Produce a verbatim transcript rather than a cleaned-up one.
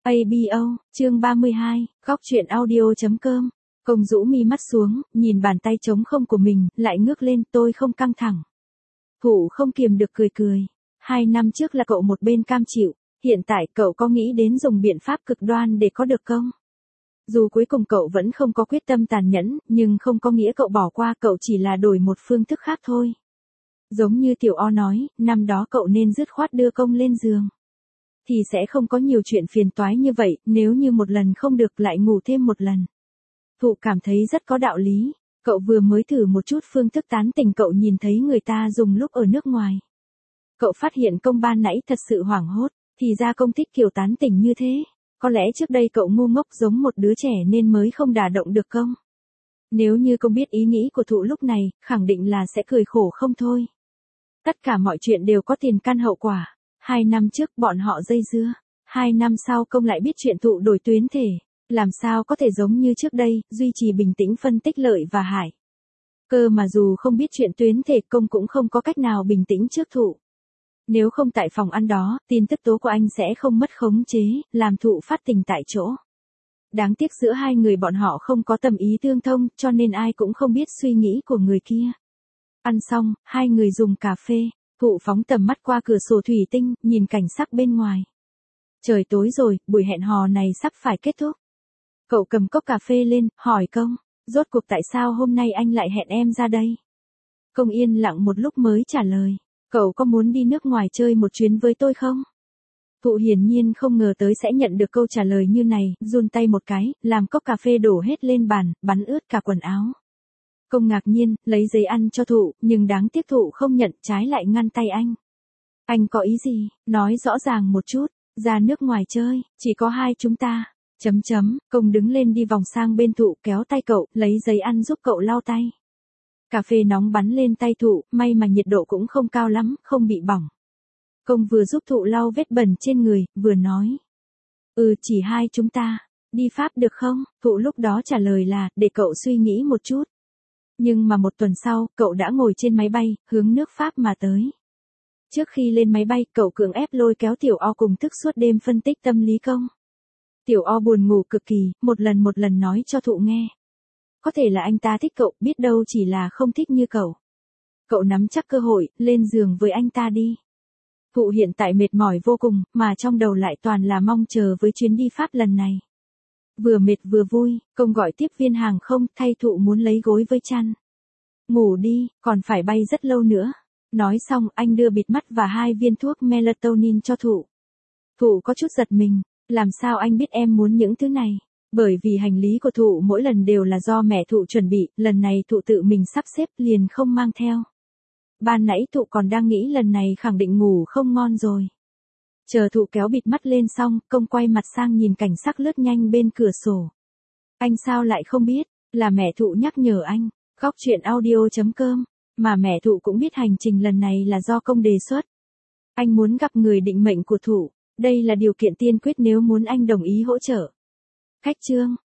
a bê o, chương ba mươi hai, góc truyện audio.com. Công rũ mi mắt xuống, nhìn bàn tay trống không của mình, lại ngước lên, tôi không căng thẳng. Thụ không kiềm được cười cười. Hai năm trước là cậu một bên cam chịu, hiện tại cậu có nghĩ đến dùng biện pháp cực đoan để có được không? Dù cuối cùng cậu vẫn không có quyết tâm tàn nhẫn, nhưng không có nghĩa cậu bỏ qua, cậu chỉ là đổi một phương thức khác thôi. Giống như Tiểu O nói, năm đó cậu nên dứt khoát đưa Công lên giường. Thì sẽ không có nhiều chuyện phiền toái như vậy, nếu như một lần không được lại ngủ thêm một lần. Thụ cảm thấy rất có đạo lý, cậu vừa mới thử một chút phương thức tán tỉnh, cậu nhìn thấy người ta dùng lúc ở nước ngoài. Cậu phát hiện Công ban nãy thật sự hoảng hốt, thì ra Công thích kiểu tán tỉnh như thế. Có lẽ trước đây cậu ngu ngốc giống một đứa trẻ nên mới không đả động được Công. Nếu như Công biết ý nghĩ của Thụ lúc này, khẳng định là sẽ cười khổ không thôi. Tất cả mọi chuyện đều có tiền căn hậu quả. Hai năm trước bọn họ dây dưa. Hai năm sau Công lại biết chuyện Thụ đổi tuyến thể. Làm sao có thể giống như trước đây, duy trì bình tĩnh phân tích lợi và hại. Cơ mà dù không biết chuyện tuyến thể, Công cũng không có cách nào bình tĩnh trước Thụ. Nếu không tại phòng ăn đó, tin tức tố của anh sẽ không mất khống chế, làm Thụ phát tình tại chỗ. Đáng tiếc giữa hai người bọn họ không có tầm ý tương thông, cho nên ai cũng không biết suy nghĩ của người kia. Ăn xong, hai người dùng cà phê, Thụ phóng tầm mắt qua cửa sổ thủy tinh, nhìn cảnh sắc bên ngoài. Trời tối rồi, buổi hẹn hò này sắp phải kết thúc. Cậu cầm cốc cà phê lên, hỏi Công, rốt cuộc tại sao hôm nay anh lại hẹn em ra đây? Công yên lặng một lúc mới trả lời, cậu có muốn đi nước ngoài chơi một chuyến với tôi không? Thụ hiển nhiên không ngờ tới sẽ nhận được câu trả lời như này, run tay một cái, làm cốc cà phê đổ hết lên bàn, bắn ướt cả quần áo. Công ngạc nhiên, lấy giấy ăn cho Thụ, nhưng đáng tiếc Thụ không nhận, trái lại ngăn tay anh. Anh có ý gì, nói rõ ràng một chút, ra nước ngoài chơi, chỉ có hai chúng ta. Chấm chấm, Công đứng lên đi vòng sang bên Thụ, kéo tay cậu, lấy giấy ăn giúp cậu lau tay. Cà phê nóng bắn lên tay Thụ, may mà nhiệt độ cũng không cao lắm, không bị bỏng. Công vừa giúp Thụ lau vết bẩn trên người, vừa nói. Ừ, chỉ hai chúng ta, đi Pháp được không? Thụ lúc đó trả lời là, để cậu suy nghĩ một chút. Nhưng mà một tuần sau, cậu đã ngồi trên máy bay, hướng nước Pháp mà tới. Trước khi lên máy bay, cậu cưỡng ép lôi kéo Tiểu O cùng thức suốt đêm phân tích tâm lý Công. Tiểu O buồn ngủ cực kỳ, một lần một lần nói cho Thụ nghe. Có thể là anh ta thích cậu, biết đâu chỉ là không thích như cậu. Cậu nắm chắc cơ hội, lên giường với anh ta đi. Thụ hiện tại mệt mỏi vô cùng, mà trong đầu lại toàn là mong chờ với chuyến đi Pháp lần này. Vừa mệt vừa vui, Công gọi tiếp viên hàng không, thay Thụ muốn lấy gối với chăn. Ngủ đi, còn phải bay rất lâu nữa. Nói xong, anh đưa bịt mắt và hai viên thuốc melatonin cho Thụ. Thụ có chút giật mình, làm sao anh biết em muốn những thứ này? Bởi vì hành lý của Thụ mỗi lần đều là do mẹ Thụ chuẩn bị, lần này Thụ tự mình sắp xếp liền không mang theo. Ban nãy Thụ còn đang nghĩ lần này khẳng định ngủ không ngon rồi. Chờ Thụ kéo bịt mắt lên xong, Công quay mặt sang nhìn cảnh sắc lướt nhanh bên cửa sổ. Anh sao lại không biết, là mẹ Thụ nhắc nhở anh, góc truyện audio.com, mà mẹ Thụ cũng biết hành trình lần này là do Công đề xuất. Anh muốn gặp người định mệnh của Thụ, đây là điều kiện tiên quyết nếu muốn anh đồng ý hỗ trợ. Khách trương,